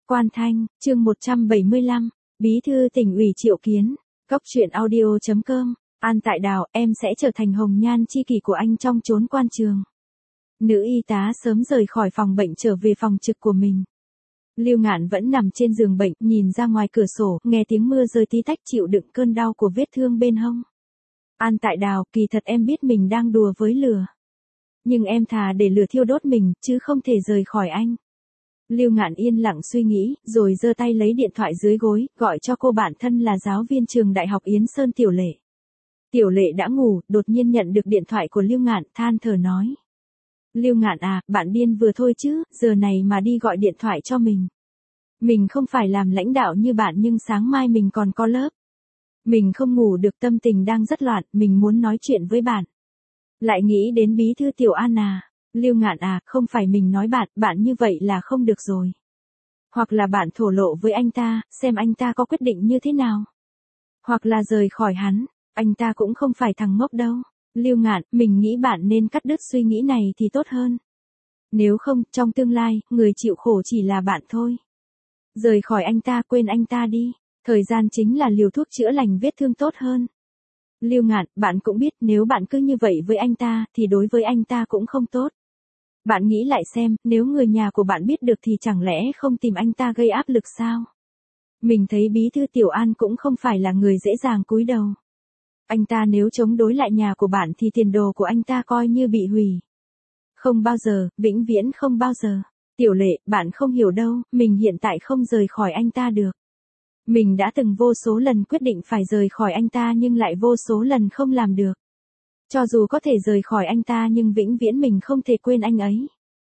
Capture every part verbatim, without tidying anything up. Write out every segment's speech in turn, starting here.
Quan Thanh, chương một trăm bảy mươi lăm, Bí thư tỉnh ủy triệu kiến, Cốc truyện audio chấm com, An Tại Đào, em sẽ trở thành hồng nhan chi kỷ của anh trong chốn quan trường. Nữ y tá sớm rời khỏi phòng bệnh trở về phòng trực của mình. Lưu Ngạn vẫn nằm trên giường bệnh, nhìn ra ngoài cửa sổ, nghe tiếng mưa rơi tí tách chịu đựng cơn đau của vết thương bên hông. An Tại Đào, kỳ thật em biết mình đang đùa với lửa. Nhưng em thà để lửa thiêu đốt mình, chứ không thể rời khỏi anh. Lưu Ngạn yên lặng suy nghĩ, rồi giơ tay lấy điện thoại dưới gối, gọi cho cô bạn thân là giáo viên trường đại học Yến Sơn Tiểu Lệ. Tiểu Lệ đã ngủ, đột nhiên nhận được điện thoại của Lưu Ngạn, than thở nói. Lưu Ngạn à, bạn điên vừa thôi chứ, giờ này mà đi gọi điện thoại cho mình. Mình không phải làm lãnh đạo như bạn nhưng sáng mai mình còn có lớp. Mình không ngủ được, tâm tình đang rất loạn, mình muốn nói chuyện với bạn. Lại nghĩ đến bí thư Tiểu An à. Lưu Ngạn à, không phải mình nói bạn, bạn như vậy là không được rồi. Hoặc là bạn thổ lộ với anh ta, xem anh ta có quyết định như thế nào. Hoặc là rời khỏi hắn, anh ta cũng không phải thằng ngốc đâu. Lưu Ngạn, mình nghĩ bạn nên cắt đứt suy nghĩ này thì tốt hơn. Nếu không, trong tương lai, người chịu khổ chỉ là bạn thôi. Rời khỏi anh ta, quên anh ta đi. Thời gian chính là liều thuốc chữa lành vết thương tốt hơn. Lưu Ngạn, bạn cũng biết nếu bạn cứ như vậy với anh ta, thì đối với anh ta cũng không tốt. Bạn nghĩ lại xem, nếu người nhà của bạn biết được thì chẳng lẽ không tìm anh ta gây áp lực sao? Mình thấy bí thư Tiểu An cũng không phải là người dễ dàng cúi đầu. Anh ta nếu chống đối lại nhà của bạn thì tiền đồ của anh ta coi như bị hủy. Không bao giờ, vĩnh viễn không bao giờ. Tiểu Lệ, bạn không hiểu đâu, mình hiện tại không rời khỏi anh ta được. Mình đã từng vô số lần quyết định phải rời khỏi anh ta nhưng lại vô số lần không làm được. Cho dù có thể rời khỏi anh ta nhưng vĩnh viễn mình không thể quên anh ấy.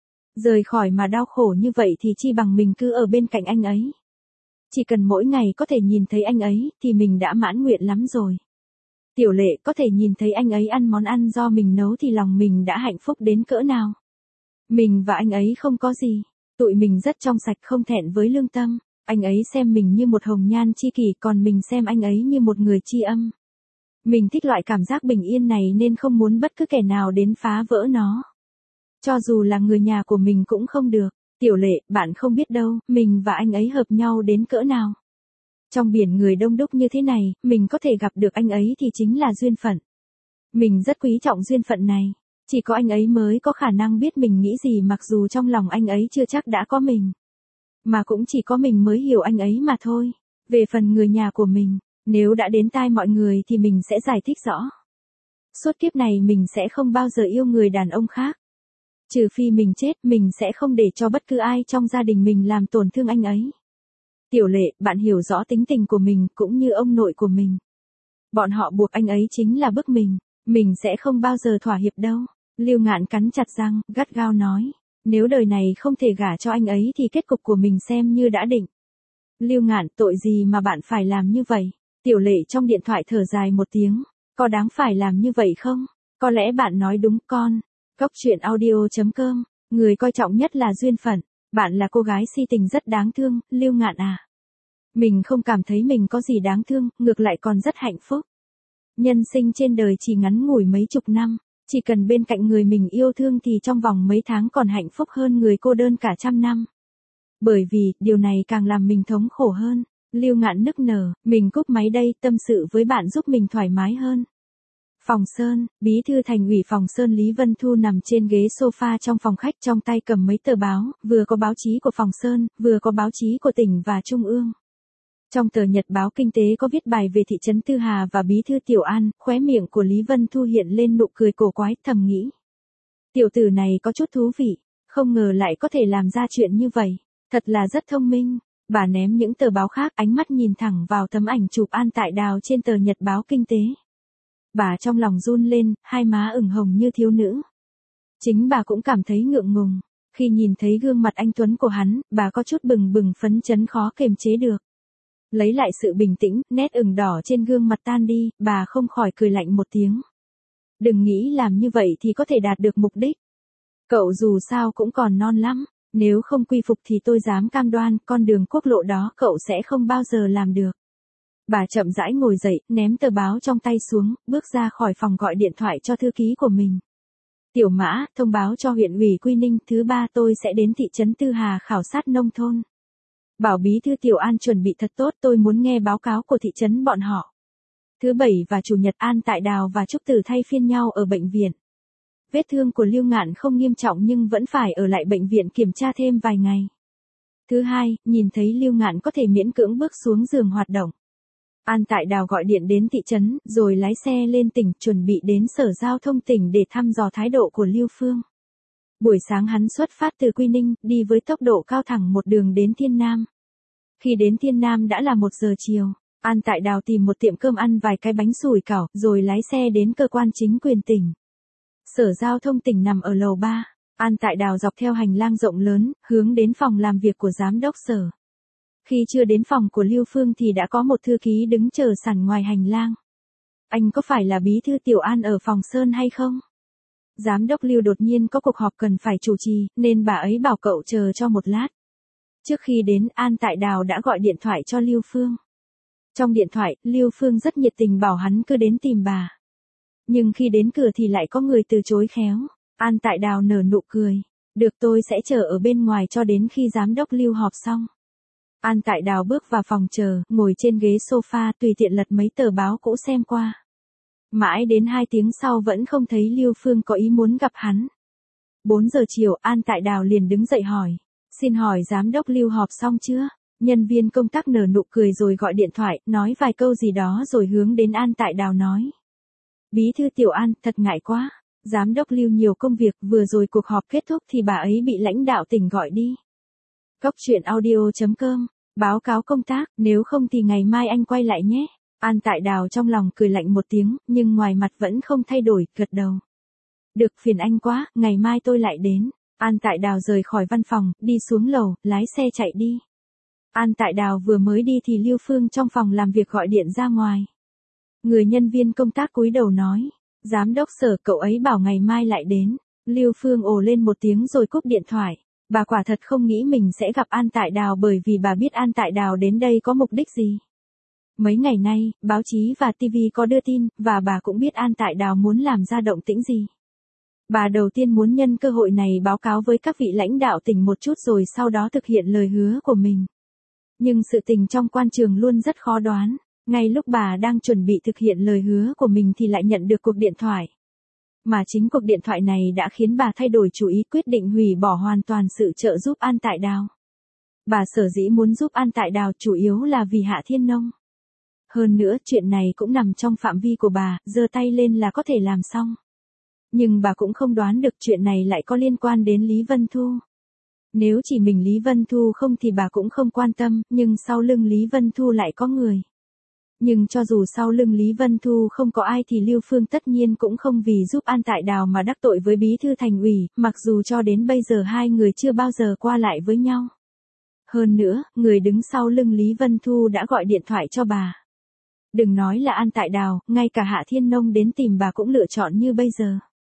Rời khỏi mà đau khổ như vậy thì chi bằng mình cứ ở bên cạnh anh ấy. Chỉ cần mỗi ngày có thể nhìn thấy anh ấy thì mình đã mãn nguyện lắm rồi. Tiểu Lệ, có thể nhìn thấy anh ấy ăn món ăn do mình nấu thì lòng mình đã hạnh phúc đến cỡ nào. Mình và anh ấy không có gì. Tụi mình rất trong sạch, không thẹn với lương tâm. Anh ấy xem mình như một hồng nhan chi kỷ, còn mình xem anh ấy như một người tri âm. Mình thích loại cảm giác bình yên này nên không muốn bất cứ kẻ nào đến phá vỡ nó. Cho dù là người nhà của mình cũng không được. Tiểu Lệ, bạn không biết đâu, mình và anh ấy hợp nhau đến cỡ nào. Trong biển người đông đúc như thế này, mình có thể gặp được anh ấy thì chính là duyên phận. Mình rất quý trọng duyên phận này. Chỉ có anh ấy mới có khả năng biết mình nghĩ gì, mặc dù trong lòng anh ấy chưa chắc đã có mình. Mà cũng chỉ có mình mới hiểu anh ấy mà thôi. Về phần người nhà của mình, nếu đã đến tai mọi người thì mình sẽ giải thích rõ. Suốt kiếp này mình sẽ không bao giờ yêu người đàn ông khác. Trừ phi mình chết, mình sẽ không để cho bất cứ ai trong gia đình mình làm tổn thương anh ấy. Tiểu Lệ, bạn hiểu rõ tính tình của mình cũng như ông nội của mình. Bọn họ buộc anh ấy chính là bức mình. Mình sẽ không bao giờ thỏa hiệp đâu. Lưu Ngạn cắn chặt răng, gắt gao nói. Nếu đời này không thể gả cho anh ấy thì kết cục của mình xem như đã định. Lưu Ngạn, tội gì mà bạn phải làm như vậy? Tiểu Lệ trong điện thoại thở dài một tiếng. Có đáng phải làm như vậy không? Có lẽ bạn nói đúng con. Cốc truyện audio chấm com. Người coi trọng nhất là duyên phận. Bạn là cô gái si tình rất đáng thương, Lưu Ngạn à. Mình không cảm thấy mình có gì đáng thương, ngược lại còn rất hạnh phúc. Nhân sinh trên đời chỉ ngắn ngủi mấy chục năm. Chỉ cần bên cạnh người mình yêu thương thì trong vòng mấy tháng còn hạnh phúc hơn người cô đơn cả trăm năm. Bởi vì, điều này càng làm mình thống khổ hơn. Lưu Ngạn nức nở, mình cúp máy đây, tâm sự với bạn giúp mình thoải mái hơn. Phòng Sơn, bí thư thành ủy Phòng Sơn Lý Vân Thu nằm trên ghế sofa trong phòng khách, trong tay cầm mấy tờ báo, vừa có báo chí của Phòng Sơn, vừa có báo chí của tỉnh và Trung ương. Trong tờ Nhật báo Kinh tế có viết bài về thị trấn Tư Hà và bí thư Tiểu An, khóe miệng của Lý Vân Thu hiện lên nụ cười cổ quái, thầm nghĩ. Tiểu tử này có chút thú vị, không ngờ lại có thể làm ra chuyện như vậy, thật là rất thông minh. Bà ném những tờ báo khác, ánh mắt nhìn thẳng vào tấm ảnh chụp An Tại Đào trên tờ Nhật báo Kinh tế. Bà trong lòng run lên, hai má ửng hồng như thiếu nữ. Chính bà cũng cảm thấy ngượng ngùng. Khi nhìn thấy gương mặt anh tuấn của hắn, bà có chút bừng bừng phấn chấn khó kiềm chế được. Lấy lại sự bình tĩnh, nét ửng đỏ trên gương mặt tan đi, bà không khỏi cười lạnh một tiếng. Đừng nghĩ làm như vậy thì có thể đạt được mục đích. Cậu dù sao cũng còn non lắm, nếu không quy phục thì tôi dám cam đoan, con đường quốc lộ đó cậu sẽ không bao giờ làm được. Bà chậm rãi ngồi dậy, ném tờ báo trong tay xuống, bước ra khỏi phòng gọi điện thoại cho thư ký của mình. Tiểu Mã, thông báo cho huyện ủy Quy Ninh, thứ ba tôi sẽ đến thị trấn Tư Hà khảo sát nông thôn. Bảo bí thư Tiểu An chuẩn bị thật tốt, tôi muốn nghe báo cáo của thị trấn bọn họ. Thứ bảy và chủ nhật An Tại Đào và Trúc Tử thay phiên nhau ở bệnh viện. Vết thương của Lưu Ngạn không nghiêm trọng nhưng vẫn phải ở lại bệnh viện kiểm tra thêm vài ngày. Thứ hai, nhìn thấy Lưu Ngạn có thể miễn cưỡng bước xuống giường hoạt động. An Tại Đào gọi điện đến thị trấn, rồi lái xe lên tỉnh, chuẩn bị đến Sở Giao thông tỉnh để thăm dò thái độ của Lưu Phương. Buổi sáng hắn xuất phát từ Quy Ninh, đi với tốc độ cao thẳng một đường đến Thiên Nam. Khi đến Thiên Nam đã là một giờ chiều, An Tại Đào tìm một tiệm cơm ăn vài cái bánh sủi cảo, rồi lái xe đến cơ quan chính quyền tỉnh. Sở Giao thông tỉnh nằm ở lầu ba. An Tại Đào dọc theo hành lang rộng lớn, hướng đến phòng làm việc của giám đốc sở. Khi chưa đến phòng của Lưu Phương thì đã có một thư ký đứng chờ sẵn ngoài hành lang. Anh có phải là bí thư Tiểu An ở phòng Sơn hay không? Giám đốc Lưu đột nhiên có cuộc họp cần phải chủ trì, nên bà ấy bảo cậu chờ cho một lát. Trước khi đến, An Tại Đào đã gọi điện thoại cho Lưu Phương. Trong điện thoại, Lưu Phương rất nhiệt tình bảo hắn cứ đến tìm bà. Nhưng khi đến cửa thì lại có người từ chối khéo. An Tại Đào nở nụ cười. Được, tôi sẽ chờ ở bên ngoài cho đến khi giám đốc Lưu họp xong. An Tại Đào bước vào phòng chờ, ngồi trên ghế sofa tùy tiện lật mấy tờ báo cũ xem qua. Mãi đến hai tiếng sau vẫn không thấy Lưu Phương có ý muốn gặp hắn. bốn giờ chiều, An Tại Đào liền đứng dậy hỏi. Xin hỏi giám đốc Lưu họp xong chưa? Nhân viên công tác nở nụ cười rồi gọi điện thoại, nói vài câu gì đó rồi hướng đến An Tại Đào nói. Bí thư Tiểu An, thật ngại quá. Giám đốc Lưu nhiều công việc, vừa rồi cuộc họp kết thúc thì bà ấy bị lãnh đạo tỉnh gọi đi. Cốc truyện audio chấm com, báo cáo công tác, nếu không thì ngày mai anh quay lại nhé. An Tại Đào trong lòng cười lạnh một tiếng, nhưng ngoài mặt vẫn không thay đổi, gật đầu. Được, phiền anh quá, ngày mai tôi lại đến. An Tại Đào rời khỏi văn phòng, đi xuống lầu, lái xe chạy đi. An Tại Đào vừa mới đi thì Lưu Phương trong phòng làm việc gọi điện ra ngoài. Người nhân viên công tác cúi đầu nói. Giám đốc sở, cậu ấy bảo ngày mai lại đến. Lưu Phương ồ lên một tiếng rồi cúp điện thoại. Bà quả thật không nghĩ mình sẽ gặp An Tại Đào bởi vì bà biết An Tại Đào đến đây có mục đích gì. Mấy ngày nay, báo chí và ti vi có đưa tin, và bà cũng biết An Tại Đào muốn làm ra động tĩnh gì. Bà đầu tiên muốn nhân cơ hội này báo cáo với các vị lãnh đạo tỉnh một chút rồi sau đó thực hiện lời hứa của mình. Nhưng sự tình trong quan trường luôn rất khó đoán. Ngay lúc bà đang chuẩn bị thực hiện lời hứa của mình thì lại nhận được cuộc điện thoại. Mà chính cuộc điện thoại này đã khiến bà thay đổi chủ ý, quyết định hủy bỏ hoàn toàn sự trợ giúp An Tại Đào. Bà sở dĩ muốn giúp An Tại Đào chủ yếu là vì Hạ Thiên Nông. Hơn nữa, chuyện này cũng nằm trong phạm vi của bà, giơ tay lên là có thể làm xong. Nhưng bà cũng không đoán được chuyện này lại có liên quan đến Lý Vân Thu. Nếu chỉ mình Lý Vân Thu không thì bà cũng không quan tâm, nhưng sau lưng Lý Vân Thu lại có người. Nhưng cho dù sau lưng Lý Vân Thu không có ai thì Lưu Phương tất nhiên cũng không vì giúp An Tại Đào mà đắc tội với bí thư thành ủy, mặc dù cho đến bây giờ hai người chưa bao giờ qua lại với nhau. Hơn nữa, người đứng sau lưng Lý Vân Thu đã gọi điện thoại cho bà. Đừng nói là An Tại Đào, ngay cả Hạ Thiên Nông đến tìm bà cũng lựa chọn như bây giờ.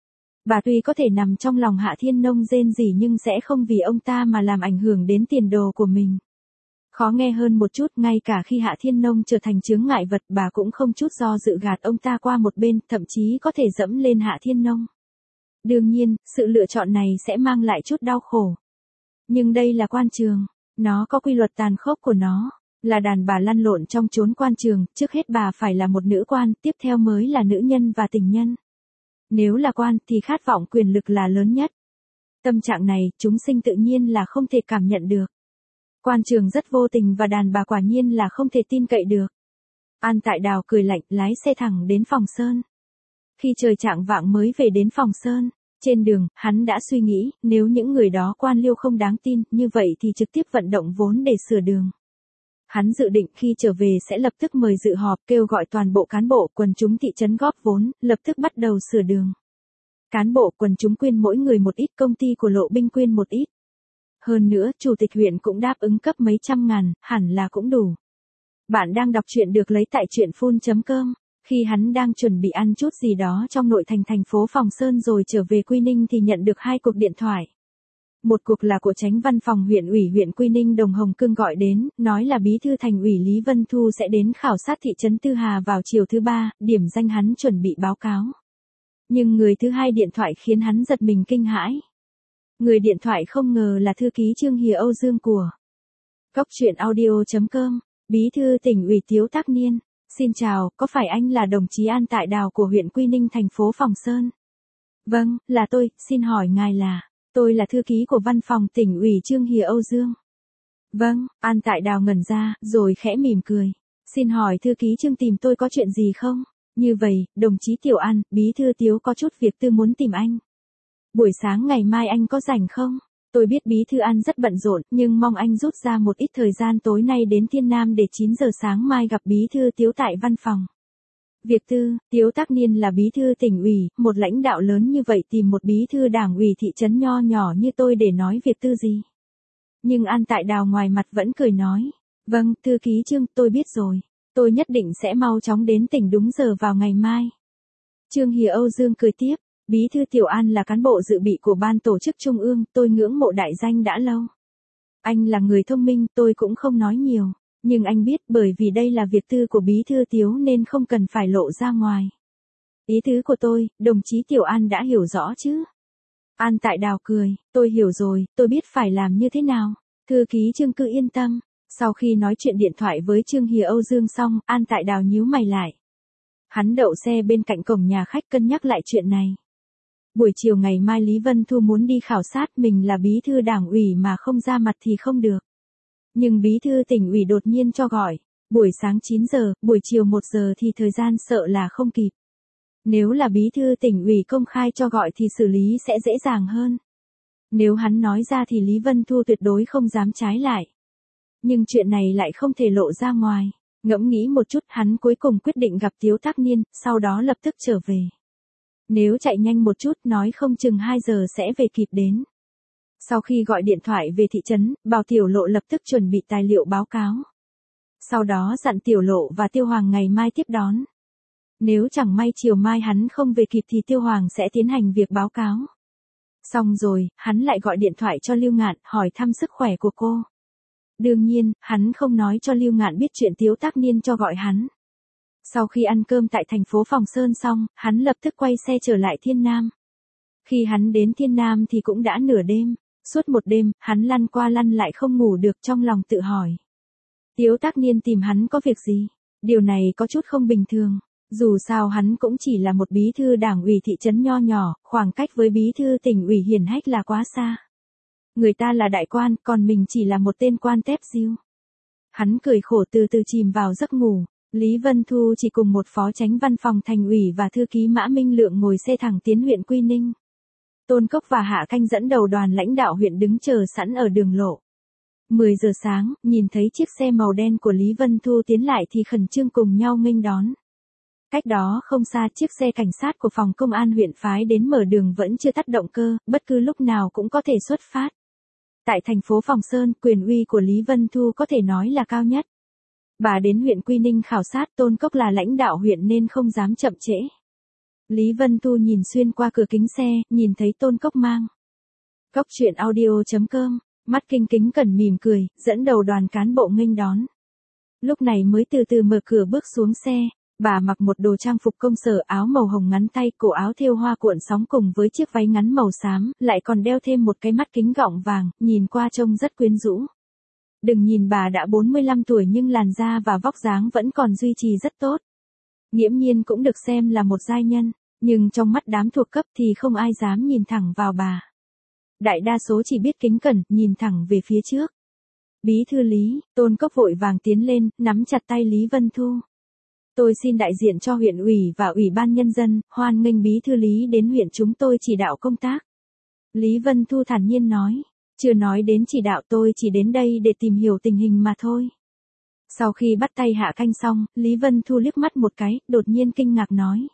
Bà tuy có thể nằm trong lòng Hạ Thiên Nông rên rỉ nhưng sẽ không vì ông ta mà làm ảnh hưởng đến tiền đồ của mình. Khó nghe hơn một chút, ngay cả khi Hạ Thiên Nông trở thành chướng ngại vật bà cũng không chút do dự gạt ông ta qua một bên, thậm chí có thể dẫm lên Hạ Thiên Nông. Đương nhiên, sự lựa chọn này sẽ mang lại chút đau khổ. Nhưng đây là quan trường, nó có quy luật tàn khốc của nó, là đàn bà lăn lộn trong chốn quan trường, trước hết bà phải là một nữ quan, tiếp theo mới là nữ nhân và tình nhân. Nếu là quan thì khát vọng quyền lực là lớn nhất. Tâm trạng này, chúng sinh tự nhiên là không thể cảm nhận được. Quan trường rất vô tình và đàn bà quả nhiên là không thể tin cậy được. An Tại Đào cười lạnh, lái xe thẳng đến phòng Sơn. Khi trời chạng vạng mới về đến phòng Sơn, trên đường, hắn đã suy nghĩ, nếu những người đó quan liêu không đáng tin, như vậy thì trực tiếp vận động vốn để sửa đường. Hắn dự định khi trở về sẽ lập tức mời dự họp, kêu gọi toàn bộ cán bộ, quần chúng thị trấn góp vốn, lập tức bắt đầu sửa đường. Cán bộ, quần chúng quyên mỗi người một ít, công ty của Lộ Binh quyên một ít. Hơn nữa, chủ tịch huyện cũng đáp ứng cấp mấy trăm ngàn, hẳn là cũng đủ. Bạn đang đọc truyện được lấy tại truyện phun chấm com. Khi hắn đang chuẩn bị ăn chút gì đó trong nội thành thành phố Phòng Sơn rồi trở về Quy Ninh thì nhận được hai cuộc điện thoại. Một cuộc là của chánh văn phòng huyện ủy huyện Quy Ninh Đồng Hồng Cương gọi đến, nói là bí thư thành ủy Lý Vân Thu sẽ đến khảo sát thị trấn Tư Hà vào chiều thứ ba, điểm danh hắn chuẩn bị báo cáo. Nhưng người thứ hai điện thoại khiến hắn giật mình kinh hãi. Người điện thoại không ngờ là thư ký Trương Hìa Âu Dương của Cốc truyện audio chấm com, Bí thư tỉnh ủy Tiếu Tác Niên. Xin chào, có phải anh là đồng chí An Tại Đào của huyện Quy Ninh thành phố Phòng Sơn? Vâng, là tôi, xin hỏi ngài là, tôi là thư ký của văn phòng tỉnh ủy Trương Hìa Âu Dương. Vâng, An Tại Đào ngẩn ra, rồi khẽ mỉm cười. Xin hỏi thư ký Trương tìm tôi có chuyện gì không? Như vậy, đồng chí Tiểu An, bí thư Tiếu có chút việc tư muốn tìm anh. Buổi sáng ngày mai anh có rảnh không? Tôi biết bí thư An rất bận rộn, nhưng mong anh rút ra một ít thời gian tối nay đến Thiên Nam để chín giờ sáng mai gặp bí thư Tiếu tại văn phòng. Việc tư, Tiếu Tác Niên là bí thư tỉnh ủy, một lãnh đạo lớn như vậy tìm một bí thư đảng ủy thị trấn nho nhỏ như tôi để nói việc tư gì. Nhưng An Tại Đào ngoài mặt vẫn cười nói, vâng, thư ký Trương, tôi biết rồi, tôi nhất định sẽ mau chóng đến tỉnh đúng giờ vào ngày mai. Trương Hìa Âu Dương cười tiếp, bí thư Tiểu An là cán bộ dự bị của ban tổ chức trung ương, tôi ngưỡng mộ đại danh đã lâu. Anh là người thông minh, tôi cũng không nói nhiều, nhưng anh biết bởi vì đây là việc tư của bí thư Tiếu nên không cần phải lộ ra ngoài. Ý tứ của tôi, đồng chí Tiểu An đã hiểu rõ chứ? An Tại Đào cười, tôi hiểu rồi, tôi biết phải làm như thế nào. Thư ký Trương cứ yên tâm. Sau khi nói chuyện điện thoại với Trương Hìa Âu Dương xong, An Tại Đào nhíu mày lại. Hắn đậu xe bên cạnh cổng nhà khách cân nhắc lại chuyện này. Buổi chiều ngày mai Lý Vân Thu muốn đi khảo sát, mình là bí thư đảng ủy mà không ra mặt thì không được. Nhưng bí thư tỉnh ủy đột nhiên cho gọi, buổi sáng chín giờ, buổi chiều một giờ thì thời gian sợ là không kịp. Nếu là bí thư tỉnh ủy công khai cho gọi thì xử lý sẽ dễ dàng hơn. Nếu hắn nói ra thì Lý Vân Thu tuyệt đối không dám trái lại. Nhưng chuyện này lại không thể lộ ra ngoài. Ngẫm nghĩ một chút, hắn cuối cùng quyết định gặp Tiếu Tác Niên, sau đó lập tức trở về. Nếu chạy nhanh một chút nói không chừng hai giờ sẽ về kịp đến. Sau khi gọi điện thoại về thị trấn, bảo Tiểu Lộ lập tức chuẩn bị tài liệu báo cáo. Sau đó dặn Tiểu Lộ và Tiêu Hoàng ngày mai tiếp đón. Nếu chẳng may chiều mai hắn không về kịp thì Tiêu Hoàng sẽ tiến hành việc báo cáo. Xong rồi, hắn lại gọi điện thoại cho Lưu Ngạn hỏi thăm sức khỏe của cô. Đương nhiên, hắn không nói cho Lưu Ngạn biết chuyện Tiếu Tác Niên cho gọi hắn. Sau khi ăn cơm tại thành phố Phòng Sơn xong, hắn lập tức quay xe trở lại Thiên Nam. Khi hắn đến Thiên Nam thì cũng đã nửa đêm. Suốt một đêm, hắn lăn qua lăn lại không ngủ được, trong lòng tự hỏi. Tiếu Tác Niên tìm hắn có việc gì? Điều này có chút không bình thường. Dù sao hắn cũng chỉ là một bí thư đảng ủy thị trấn nho nhỏ, khoảng cách với bí thư tỉnh ủy hiển hách là quá xa. Người ta là đại quan, còn mình chỉ là một tên quan tép diêu. Hắn cười khổ từ từ chìm vào giấc ngủ. Lý Vân Thu chỉ cùng một phó chánh văn phòng thành ủy và thư ký Mã Minh Lượng ngồi xe thẳng tiến huyện Quy Ninh. Tôn Cốc và Hạ Canh dẫn đầu đoàn lãnh đạo huyện đứng chờ sẵn ở đường lộ. mười giờ sáng, nhìn thấy chiếc xe màu đen của Lý Vân Thu tiến lại thì khẩn trương cùng nhau nghênh đón. Cách đó không xa, chiếc xe cảnh sát của phòng công an huyện phái đến mở đường vẫn chưa tắt động cơ, bất cứ lúc nào cũng có thể xuất phát. Tại thành phố Phòng Sơn, quyền uy của Lý Vân Thu có thể nói là cao nhất. Bà đến huyện Quy Ninh khảo sát, Tôn Cốc là lãnh đạo huyện nên không dám chậm trễ. Lý Vân Thu nhìn xuyên qua cửa kính xe, nhìn thấy Tôn Cốc mang. Cốc truyện audio chấm com, mắt kinh kính cẩn mỉm cười, dẫn đầu đoàn cán bộ nghênh đón. Lúc này mới từ từ mở cửa bước xuống xe. Bà mặc một đồ trang phục công sở, áo màu hồng ngắn tay, cổ áo thêu hoa cuộn sóng cùng với chiếc váy ngắn màu xám, lại còn đeo thêm một cái mắt kính gọng vàng, nhìn qua trông rất quyến rũ. Đừng nhìn bà đã bốn mươi lăm tuổi nhưng làn da và vóc dáng vẫn còn duy trì rất tốt. Nghiễm nhiên cũng được xem là một giai nhân, nhưng trong mắt đám thuộc cấp thì không ai dám nhìn thẳng vào bà. Đại đa số chỉ biết kính cẩn, nhìn thẳng về phía trước. Bí thư Lý, Tôn Cốc vội vàng tiến lên, nắm chặt tay Lý Vân Thu. Tôi xin đại diện cho huyện ủy và ủy ban nhân dân, hoan nghênh bí thư Lý đến huyện chúng tôi chỉ đạo công tác. Lý Vân Thu thản nhiên nói, chưa nói đến chỉ đạo, tôi chỉ đến đây để tìm hiểu tình hình mà thôi. Sau khi bắt tay Hạ Canh xong, Lý Vân Thu liếc mắt một cái, đột nhiên kinh ngạc nói.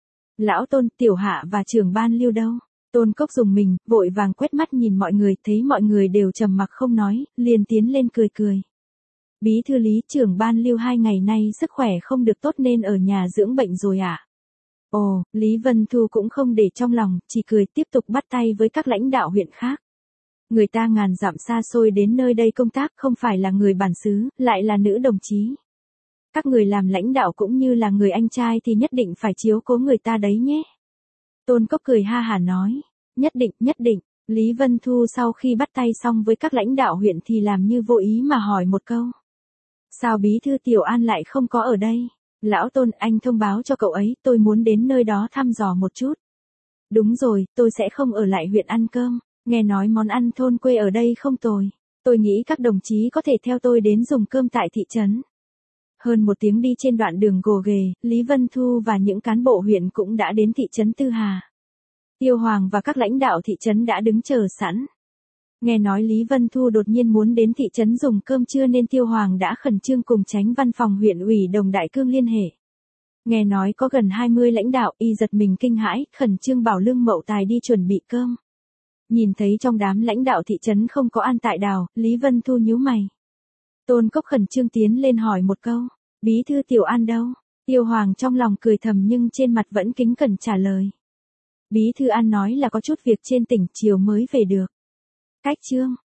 Lão Tôn, Tiểu Hạ và trưởng ban Lưu đâu? Tôn Cốc dùng mình, vội vàng quét mắt nhìn mọi người, thấy mọi người đều trầm mặc không nói, liền tiến lên cười cười. Bí thư Lý, trưởng ban Lưu hai ngày nay sức khỏe không được tốt nên ở nhà dưỡng bệnh rồi ạ. À? Ồ, Lý Vân Thu cũng không để trong lòng, chỉ cười tiếp tục bắt tay với các lãnh đạo huyện khác. Người ta ngàn dặm xa xôi đến nơi đây công tác, không phải là người bản xứ, lại là nữ đồng chí. Các người làm lãnh đạo cũng như là người anh trai thì nhất định phải chiếu cố người ta đấy nhé. Tôn Cốc cười ha hả nói, nhất định, nhất định, Lý Vân Thu sau khi bắt tay xong với các lãnh đạo huyện thì làm như vô ý mà hỏi một câu. Sao bí thư Tiểu An lại không có ở đây? Lão Tôn, anh thông báo cho cậu ấy, tôi muốn đến nơi đó thăm dò một chút. Đúng rồi, tôi sẽ không ở lại huyện ăn cơm, nghe nói món ăn thôn quê ở đây không tồi. Tôi nghĩ các đồng chí có thể theo tôi đến dùng cơm tại thị trấn. Hơn một tiếng đi trên đoạn đường gồ ghề, Lý Vân Thu và những cán bộ huyện cũng đã đến thị trấn Tư Hà. Tiêu Hoàng và các lãnh đạo thị trấn đã đứng chờ sẵn. Nghe nói Lý Vân Thu đột nhiên muốn đến thị trấn dùng cơm trưa nên Tiêu Hoàng đã khẩn trương cùng chánh văn phòng huyện ủy Đồng Đại Cương liên hệ. Nghe nói có gần hai mươi lãnh đạo, y giật mình kinh hãi, khẩn trương bảo Lương Mậu Tài đi chuẩn bị cơm. Nhìn thấy trong đám lãnh đạo thị trấn không có An Tại Đào, Lý Vân Thu nhíu mày. Tôn Cốc khẩn trương tiến lên hỏi một câu, bí thư Tiểu An đâu? Tiêu Hoàng trong lòng cười thầm nhưng trên mặt vẫn kính cẩn trả lời. Bí thư An nói là có chút việc trên tỉnh, chiều mới về được. Cách chương